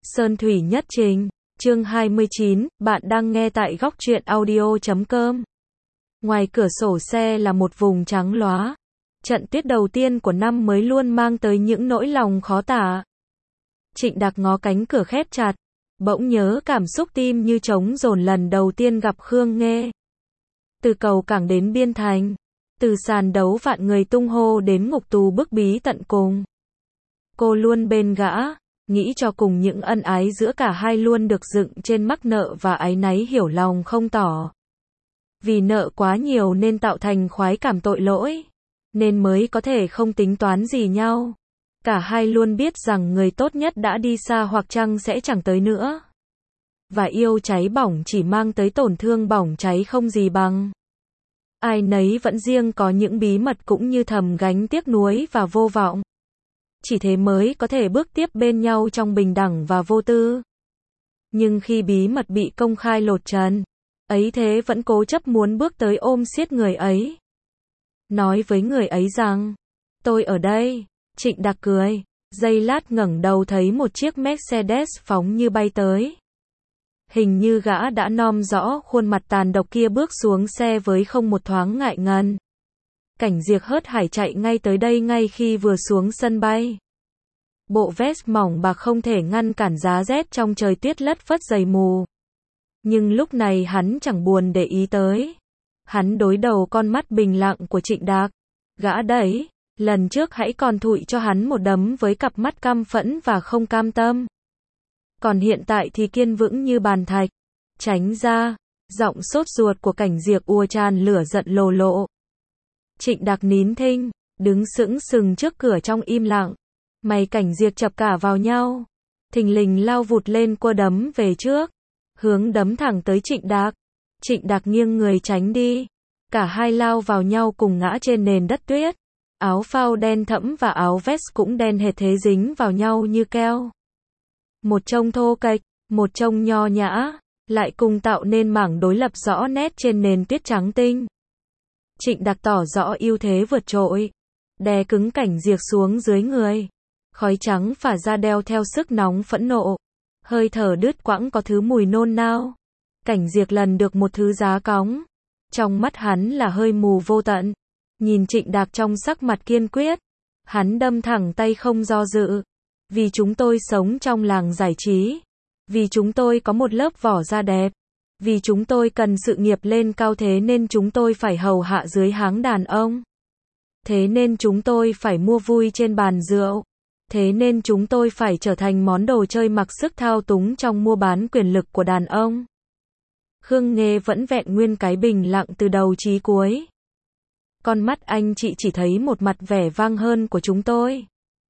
Sơn Thủy Nhất Trình, chương 29, bạn đang nghe tại góc truyện audio.com. Ngoài cửa sổ xe là một vùng trắng lóa. Trận tuyết đầu tiên của năm mới luôn mang tới những nỗi lòng khó tả. Trịnh Đạc ngó cánh cửa khép chặt, bỗng nhớ cảm xúc tim như trống dồn lần đầu tiên gặp Khương Nghê. Từ cầu cảng đến biên thành, từ sàn đấu vạn người tung hô đến ngục tù bức bí tận cùng. Cô luôn bên gã, nghĩ cho cùng những ân ái giữa cả hai luôn được dựng trên mắc nợ và áy náy hiểu lòng không tỏ. Vì nợ quá nhiều nên tạo thành khoái cảm tội lỗi, nên mới có thể không tính toán gì nhau. Cả hai luôn biết rằng người tốt nhất đã đi xa hoặc chăng sẽ chẳng tới nữa. Và yêu cháy bỏng chỉ mang tới tổn thương bỏng cháy không gì bằng. Ai nấy vẫn riêng có những bí mật cũng như thầm gánh tiếc nuối và vô vọng. Chỉ thế mới có thể bước tiếp bên nhau trong bình đẳng và vô tư. Nhưng khi bí mật bị công khai lột trần, ấy thế vẫn cố chấp muốn bước tới ôm siết người ấy. Nói với người ấy rằng, tôi ở đây. Trịnh Đạc cười, giây lát ngẩng đầu thấy một chiếc Mercedes phóng như bay tới. Hình như gã đã nom rõ khuôn mặt tàn độc kia bước xuống xe với không một thoáng ngại ngần. Cảnh Diệc hớt hải chạy ngay tới đây ngay khi vừa xuống sân bay. Bộ vest mỏng bạc không thể ngăn cản giá rét trong trời tuyết lất phất dày mù. Nhưng lúc này hắn chẳng buồn để ý tới. Hắn đối đầu con mắt bình lặng của Trịnh Đạc. Gã đấy, lần trước hãy còn thụi cho hắn một đấm với cặp mắt căm phẫn và không cam tâm. Còn hiện tại thì kiên vững như bàn thạch. Tránh ra, giọng sốt ruột của Cảnh Diệc ùa tràn lửa giận lồ lộ. Trịnh Đạc nín thinh, đứng sững sừng trước cửa trong im lặng. Mày Cảnh Diệc chập cả vào nhau. Thình lình lao vụt lên cua đấm về trước. Hướng đấm thẳng tới Trịnh Đạc. Trịnh Đạc nghiêng người tránh đi. Cả hai lao vào nhau cùng ngã trên nền đất tuyết. Áo phao đen thẫm và áo vest cũng đen hệt thế dính vào nhau như keo. Một trông thô kệch, một trông nho nhã, lại cùng tạo nên mảng đối lập rõ nét trên nền tuyết trắng tinh. Trịnh Đạc tỏ rõ ưu thế vượt trội, đè cứng Cảnh Diệc xuống dưới người. Khói trắng phả ra đeo theo sức nóng phẫn nộ. Hơi thở đứt quãng có thứ mùi nôn nao. Cảnh Diệc lần được một thứ giá cóng. Trong mắt hắn là hơi mù vô tận. Nhìn Trịnh Đạc trong sắc mặt kiên quyết. Hắn đâm thẳng tay không do dự. Vì chúng tôi sống trong làng giải trí. Vì chúng tôi có một lớp vỏ da đẹp. Vì chúng tôi cần sự nghiệp lên cao thế nên chúng tôi phải hầu hạ dưới háng đàn ông. Thế nên chúng tôi phải mua vui trên bàn rượu. Thế nên chúng tôi phải trở thành món đồ chơi mặc sức thao túng trong mua bán quyền lực của đàn ông. Khương Nghê vẫn vẹn nguyên cái bình lặng từ đầu chí cuối. Con mắt anh chị chỉ thấy một mặt vẻ vang hơn của chúng tôi.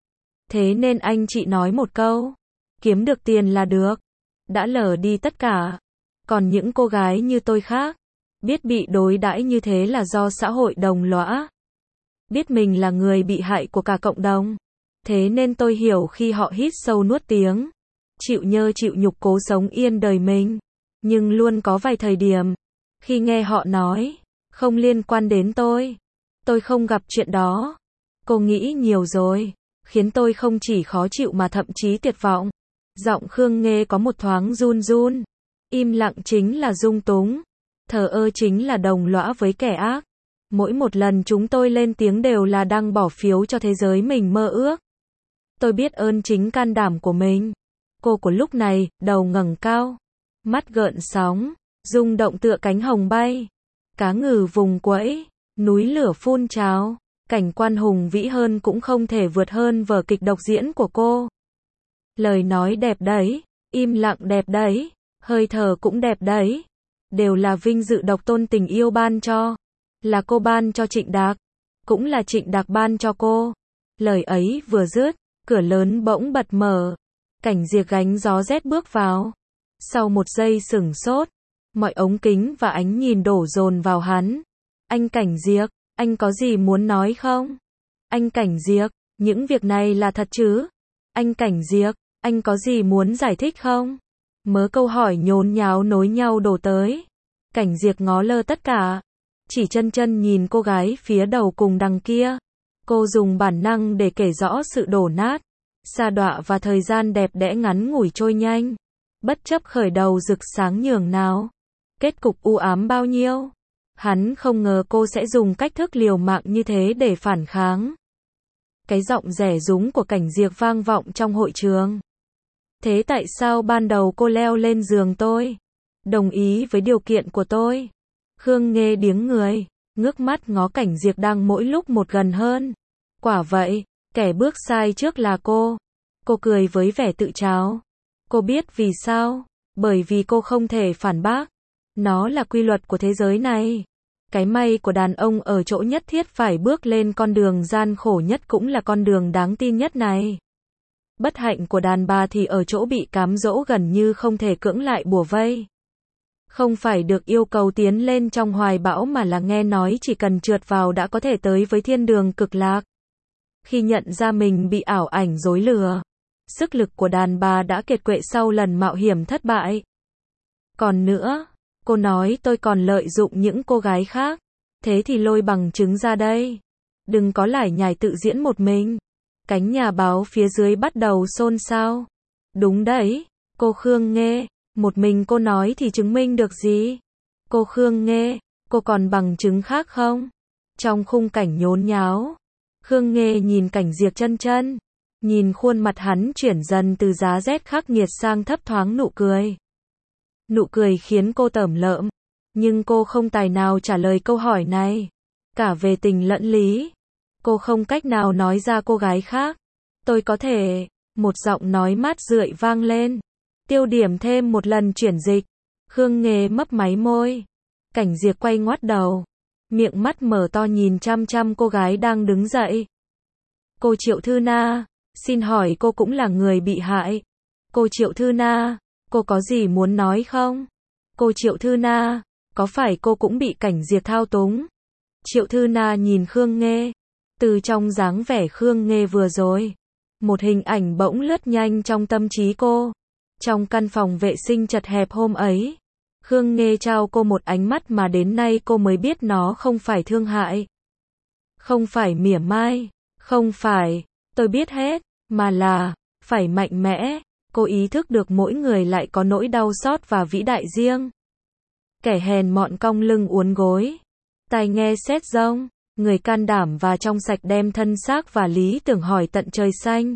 Thế nên anh chị nói một câu. Kiếm được tiền là được. Đã lờ đi tất cả. Còn những cô gái như tôi khác. Biết bị đối đãi như thế là do xã hội đồng lõa. Biết mình là người bị hại của cả cộng đồng. Thế nên tôi hiểu khi họ hít sâu nuốt tiếng. Chịu nhơ chịu nhục cố sống yên đời mình. Nhưng luôn có vài thời điểm. Khi nghe họ nói. Không liên quan đến tôi. Tôi không gặp chuyện đó. Cô nghĩ nhiều rồi. Khiến tôi không chỉ khó chịu mà thậm chí tuyệt vọng. Giọng Khương Nghê có một thoáng run run. Im lặng chính là dung túng. Thờ ơ chính là đồng lõa với kẻ ác. Mỗi một lần chúng tôi lên tiếng đều là đang bỏ phiếu cho thế giới mình mơ ước. Tôi biết ơn chính can đảm của mình. Cô của lúc này, đầu ngẩng cao. Mắt gợn sóng. Rung động tựa cánh hồng bay. Cá ngừ vùng quẫy. Núi lửa phun trào. Cảnh quan hùng vĩ hơn cũng không thể vượt hơn vở kịch độc diễn của cô. Lời nói đẹp đấy. Im lặng đẹp đấy. Hơi thở cũng đẹp đấy. Đều là vinh dự độc tôn tình yêu ban cho. Là cô ban cho Trịnh Đạc. Cũng là Trịnh Đạc ban cho cô. Lời ấy vừa dứt. Cửa lớn bỗng bật mở. Cảnh Diệc gánh gió rét bước vào. Sau một giây sửng sốt. Mọi ống kính và ánh nhìn đổ dồn vào hắn. Anh Cảnh Diệc, anh có gì muốn nói không? Anh Cảnh Diệc, những việc này là thật chứ? Anh Cảnh Diệc, anh có gì muốn giải thích không? Mớ câu hỏi nhốn nháo nối nhau đổ tới. Cảnh Diệc ngó lơ tất cả. Chỉ chân chân nhìn cô gái phía đầu cùng đằng kia. Cô dùng bản năng để kể rõ sự đổ nát. Sa đọa và thời gian đẹp đẽ ngắn ngủi trôi nhanh. Bất chấp khởi đầu rực sáng nhường nào. Kết cục u ám bao nhiêu. Hắn không ngờ cô sẽ dùng cách thức liều mạng như thế để phản kháng. Cái giọng rẻ rúng của Cảnh Diệp vang vọng trong hội trường. Thế tại sao ban đầu cô leo lên giường tôi? Đồng ý với điều kiện của tôi. Khương Nghê điếng người, ngước mắt ngó Cảnh Diệp đang mỗi lúc một gần hơn. Quả vậy, kẻ bước sai trước là cô. Cô cười với vẻ tự tráo. Cô biết vì sao? Bởi vì cô không thể phản bác. Nó là quy luật của thế giới này. Cái may của đàn ông ở chỗ nhất thiết phải bước lên con đường gian khổ nhất cũng là con đường đáng tin nhất này. Bất hạnh của đàn bà thì ở chỗ bị cám dỗ gần như không thể cưỡng lại bủa vây. Không phải được yêu cầu tiến lên trong hoài bão mà là nghe nói chỉ cần trượt vào đã có thể tới với thiên đường cực lạc. Khi nhận ra mình bị ảo ảnh dối lừa, sức lực của đàn bà đã kiệt quệ sau lần mạo hiểm thất bại. Còn nữa, cô nói tôi còn lợi dụng những cô gái khác. Thế thì lôi bằng chứng ra đây. Đừng có lải nhải tự diễn một mình. Cánh nhà báo phía dưới bắt đầu xôn xao. Đúng đấy, cô Khương Nghê, một mình cô nói thì chứng minh được gì? Cô Khương Nghê, cô còn bằng chứng khác không? Trong khung cảnh nhốn nháo, Khương Nghê nhìn Cảnh Diệp chân chân, nhìn khuôn mặt hắn chuyển dần từ giá rét khắc nghiệt sang thấp thoáng nụ cười. Nụ cười khiến cô tởm lợm, nhưng cô không tài nào trả lời câu hỏi này. Cả về tình lẫn lý, cô không cách nào nói ra cô gái khác. Tôi có thể, một giọng nói mát rượi vang lên. Tiêu điểm thêm một lần chuyển dịch. Khương Nghê mấp máy môi. Cảnh Diệp quay ngoắt đầu, miệng mắt mở to nhìn chăm chăm cô gái đang đứng dậy. Cô Triệu Thư Na, xin hỏi cô cũng là người bị hại. Cô Triệu Thư Na, cô có gì muốn nói không? Cô Triệu Thư Na, có phải cô cũng bị Cảnh Diệp thao túng? Triệu Thư Na nhìn Khương Nghê. Từ trong dáng vẻ Khương Nghê vừa rồi, một hình ảnh bỗng lướt nhanh trong tâm trí cô. Trong căn phòng vệ sinh chật hẹp hôm ấy, Khương Nghê trao cô một ánh mắt mà đến nay cô mới biết nó không phải thương hại. Không phải mỉa mai, không phải, tôi biết hết, mà là, phải mạnh mẽ. Cô ý thức được mỗi người lại có nỗi đau xót và vĩ đại riêng. Kẻ hèn mọn cong lưng uốn gối, tai nghe sét rông, người can đảm và trong sạch đem thân xác và lý tưởng hỏi tận trời xanh.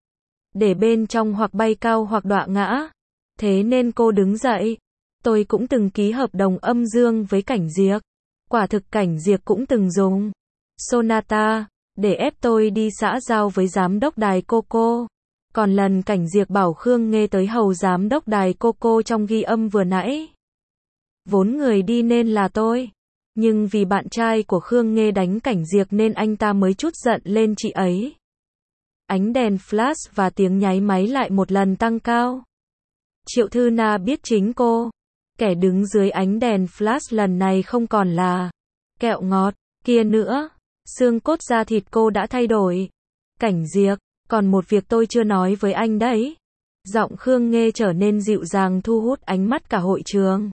Để bên trong hoặc bay cao hoặc đọa ngã. Thế nên cô đứng dậy. Tôi cũng từng ký hợp đồng âm dương với Cảnh Diệp. Quả thực Cảnh Diệp cũng từng dùng Sonata để ép tôi đi xã giao với giám đốc đài Coco. Còn lần Cảnh Diệp bảo Khương Nghê tới hầu giám đốc đài Coco trong ghi âm vừa nãy, vốn người đi nên là tôi. Nhưng vì bạn trai của Khương Nghê đánh Cảnh Diệp nên anh ta mới trút giận lên chị ấy. Ánh đèn flash và tiếng nháy máy lại một lần tăng cao. Triệu Thư Na biết chính cô, kẻ đứng dưới ánh đèn flash lần này không còn là kẹo ngọt kia nữa. Xương cốt da thịt cô đã thay đổi. Cảnh Diệp, còn một việc tôi chưa nói với anh đấy. Giọng Khương Nghê trở nên dịu dàng thu hút ánh mắt cả hội trường.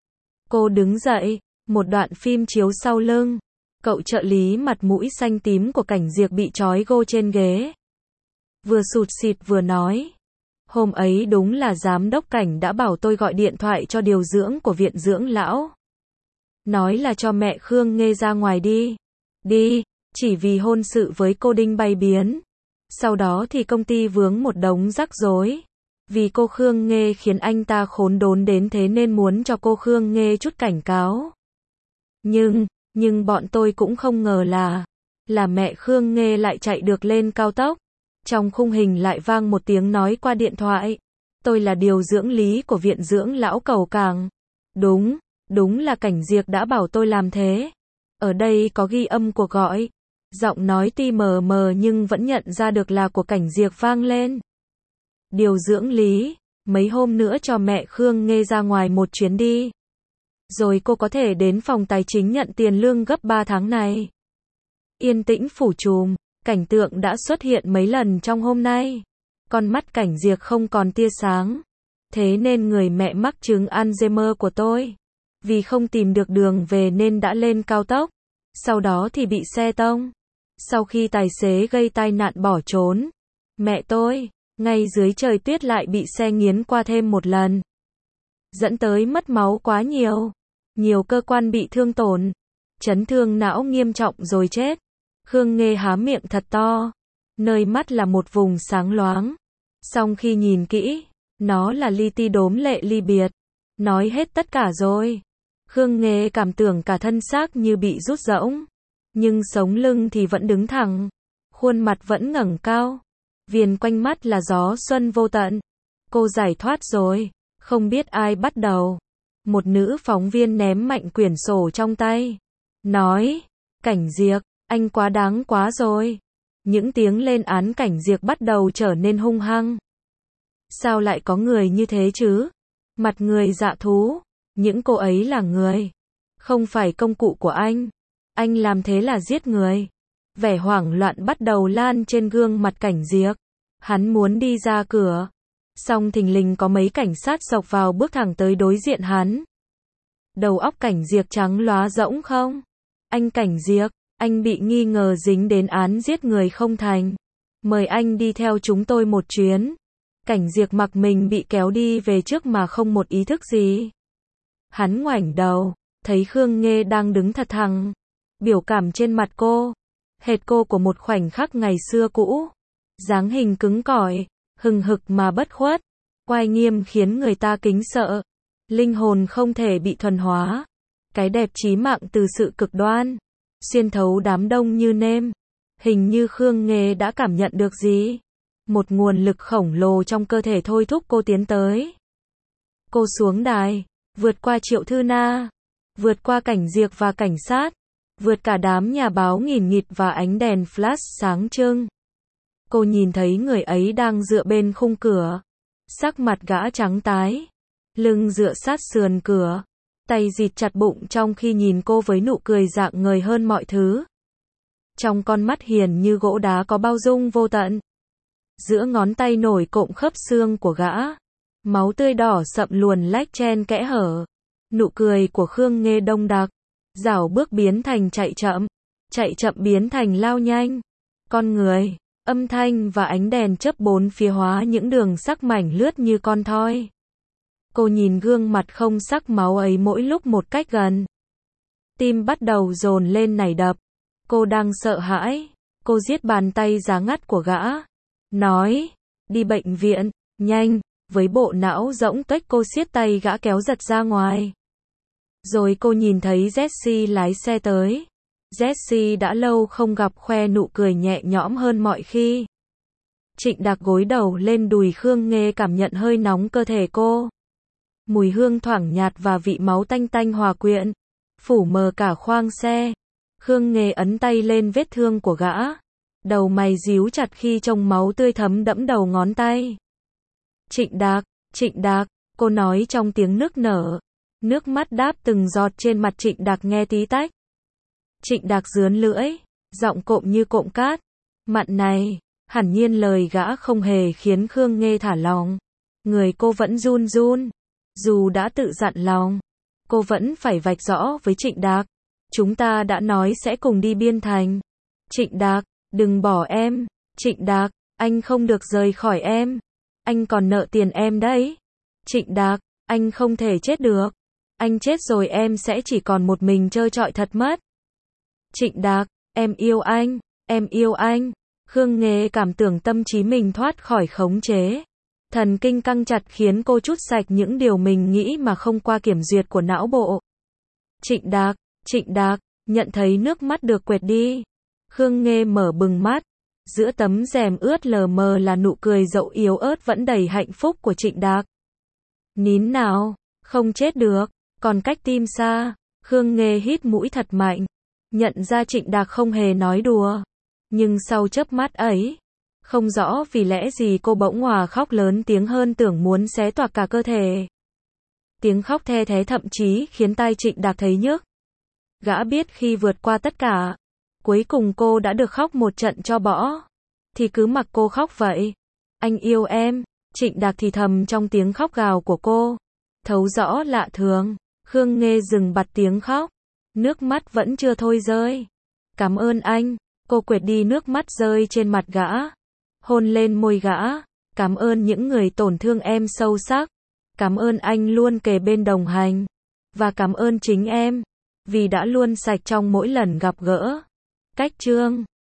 Cô đứng dậy, một đoạn phim chiếu sau lưng. Cậu trợ lý mặt mũi xanh tím của Cảnh Diệp bị trói gô trên ghế. Vừa sụt sịt vừa nói. Hôm ấy đúng là giám đốc Cảnh đã bảo tôi gọi điện thoại cho điều dưỡng của viện dưỡng lão. Nói là cho mẹ Khương Nghê ra ngoài đi. Đi, chỉ vì hôn sự với cô Đinh bay biến. Sau đó thì công ty vướng một đống rắc rối. Vì cô Khương Nghê khiến anh ta khốn đốn đến thế nên muốn cho cô Khương Nghê chút cảnh cáo. Nhưng bọn tôi cũng không ngờ là mẹ Khương Nghê lại chạy được lên cao tốc. Trong khung hình lại vang một tiếng nói qua điện thoại. Tôi là điều dưỡng lý của viện dưỡng lão Cầu Cảng. Đúng là Cảnh Diệp đã bảo tôi làm thế. Ở đây có ghi âm cuộc gọi. Giọng nói tuy mờ mờ nhưng vẫn nhận ra được là của Cảnh Diệp vang lên. Điều dưỡng lý, mấy hôm nữa cho mẹ Khương Nghê ra ngoài một chuyến đi. Rồi cô có thể đến phòng tài chính nhận tiền lương gấp 3 tháng này. Yên tĩnh phủ trùm, cảnh tượng đã xuất hiện mấy lần trong hôm nay. Con mắt Cảnh Diệp không còn tia sáng. Thế nên người mẹ mắc chứng Alzheimer của tôi, vì không tìm được đường về nên đã lên cao tốc. Sau đó thì bị xe tông. Sau khi tài xế gây tai nạn bỏ trốn, Mẹ tôi, ngay dưới trời tuyết lại bị xe nghiến qua thêm một lần. Dẫn tới mất máu quá nhiều. Nhiều cơ quan bị thương tổn. Chấn thương não nghiêm trọng rồi chết. Khương Nghê há miệng thật to. Nơi mắt là một vùng sáng loáng. Song khi nhìn kỹ, nó là li ti đốm lệ ly biệt. Nói hết tất cả rồi. Khương Nghê cảm tưởng cả thân xác như bị rút rỗng. Nhưng sống lưng thì vẫn đứng thẳng. Khuôn mặt vẫn ngẩng cao. Viền quanh mắt là gió xuân vô tận. Cô giải thoát rồi. Không biết ai bắt đầu. Một nữ phóng viên ném mạnh quyển sổ trong tay. Nói, Cảnh Diệc, anh quá đáng quá rồi. Những tiếng lên án Cảnh Diệc bắt đầu trở nên hung hăng. Sao lại có người như thế chứ? Mặt người dạ thú. Những cô ấy là người. Không phải công cụ của anh. Anh làm thế là giết người. Vẻ hoảng loạn bắt đầu lan trên gương mặt Cảnh Diệc. Hắn muốn đi ra cửa. Song thình lình có mấy cảnh sát xộc vào bước thẳng tới đối diện hắn. Đầu óc Cảnh Diệc trắng lóa rỗng không? Anh Cảnh Diệc, anh bị nghi ngờ dính đến án giết người không thành. Mời anh đi theo chúng tôi một chuyến. Cảnh Diệc mặc mình bị kéo đi về trước mà không một ý thức gì. Hắn ngoảnh đầu, thấy Khương Nghê đang đứng thật thẳng. Biểu cảm trên mặt cô, hệt cô của một khoảnh khắc ngày xưa cũ. Dáng hình cứng cỏi, hừng hực mà bất khuất, oai nghiêm khiến người ta kính sợ. Linh hồn không thể bị thuần hóa. Cái đẹp chí mạng từ sự cực đoan, xuyên thấu đám đông như nêm. Hình như Khương Nghê đã cảm nhận được gì. Một nguồn lực khổng lồ trong cơ thể thôi thúc cô tiến tới. Cô xuống đài, vượt qua Triệu Thư Na, vượt qua Cảnh Diệc và cảnh sát, vượt cả đám nhà báo nghìn nghịt và ánh đèn flash sáng trưng. Cô nhìn thấy người ấy đang dựa bên khung cửa. Sắc mặt gã trắng tái. Lưng dựa sát sườn cửa. Tay dịt chặt bụng trong khi nhìn cô với nụ cười rạng ngời hơn mọi thứ. Trong con mắt hiền như gỗ đá có bao dung vô tận. Giữa ngón tay nổi cộm khớp xương của gã. Máu tươi đỏ sậm luồn lách chen kẽ hở. Nụ cười của Khương Nghê đông đặc. Dảo bước biến thành chạy chậm. Chạy chậm biến thành lao nhanh. Con người, âm thanh và ánh đèn chớp bốn phía hóa những đường sắc mảnh lướt như con thoi. Cô nhìn gương mặt không sắc máu ấy mỗi lúc một cách gần. Tim bắt đầu dồn lên nảy đập. Cô đang sợ hãi. Cô giết bàn tay giá ngắt của gã. Nói, đi bệnh viện, nhanh. Với bộ não rỗng tuếch cô siết tay gã kéo giật ra ngoài. Rồi cô nhìn thấy Jessie lái xe tới. Jessie đã lâu không gặp khoe nụ cười nhẹ nhõm hơn mọi khi. Trịnh Đạc gối đầu lên đùi Khương Nghê cảm nhận hơi nóng cơ thể cô. Mùi hương thoảng nhạt và vị máu tanh tanh hòa quyện. Phủ mờ cả khoang xe. Khương Nghê ấn tay lên vết thương của gã. Đầu mày díu chặt khi trông máu tươi thấm đẫm đầu ngón tay. Trịnh Đạc, cô nói trong tiếng nức nở. Nước mắt đáp từng giọt trên mặt Trịnh Đạc nghe tí tách. Trịnh Đạc rướn lưỡi, giọng cộm như cộm cát. Mặn này, hẳn nhiên lời gã không hề khiến Khương Nghê thả lòng. Người cô vẫn run run. Dù đã tự dặn lòng, cô vẫn phải vạch rõ với Trịnh Đạc. Chúng ta đã nói sẽ cùng đi Biên Thành. Trịnh Đạc, đừng bỏ em. Trịnh Đạc, anh không được rời khỏi em. Anh còn nợ tiền em đấy. Trịnh Đạc, anh không thể chết được. Anh chết rồi em sẽ chỉ còn một mình trơ trọi thật mất. Trịnh Đạc, em yêu anh. Em yêu anh. Khương Nghê cảm tưởng tâm trí mình thoát khỏi khống chế. Thần kinh căng chặt khiến cô trút sạch những điều mình nghĩ mà không qua kiểm duyệt của não bộ. Trịnh Đạc, nhận thấy nước mắt được quệt đi. Khương Nghê mở bừng mắt. Giữa tấm rèm ướt lờ mờ là nụ cười dậu yếu ớt vẫn đầy hạnh phúc của Trịnh Đạc. Nín nào, không chết được, còn cách tim xa. Khương Nghê hít mũi thật mạnh. Nhận ra Trịnh Đạc không hề nói đùa. Nhưng sau chớp mắt ấy, không rõ vì lẽ gì cô bỗng òa khóc lớn tiếng hơn tưởng muốn xé toạc cả cơ thể. Tiếng khóc the thé thậm chí khiến tai Trịnh Đạc thấy nhức. Gã biết khi vượt qua tất cả, cuối cùng cô đã được khóc một trận cho bỏ. Thì cứ mặc cô khóc vậy. Anh yêu em. Trịnh Đạc thì thầm trong tiếng khóc gào của cô. Thấu rõ lạ thường. Khương Nghê dừng bặt tiếng khóc. Nước mắt vẫn chưa thôi rơi. Cảm ơn anh. Cô quệt đi nước mắt rơi trên mặt gã. Hôn lên môi gã. Cảm ơn những người tổn thương em sâu sắc. Cảm ơn anh luôn kề bên đồng hành. Và cảm ơn chính em. Vì đã luôn sạch trong mỗi lần gặp gỡ. Cách chương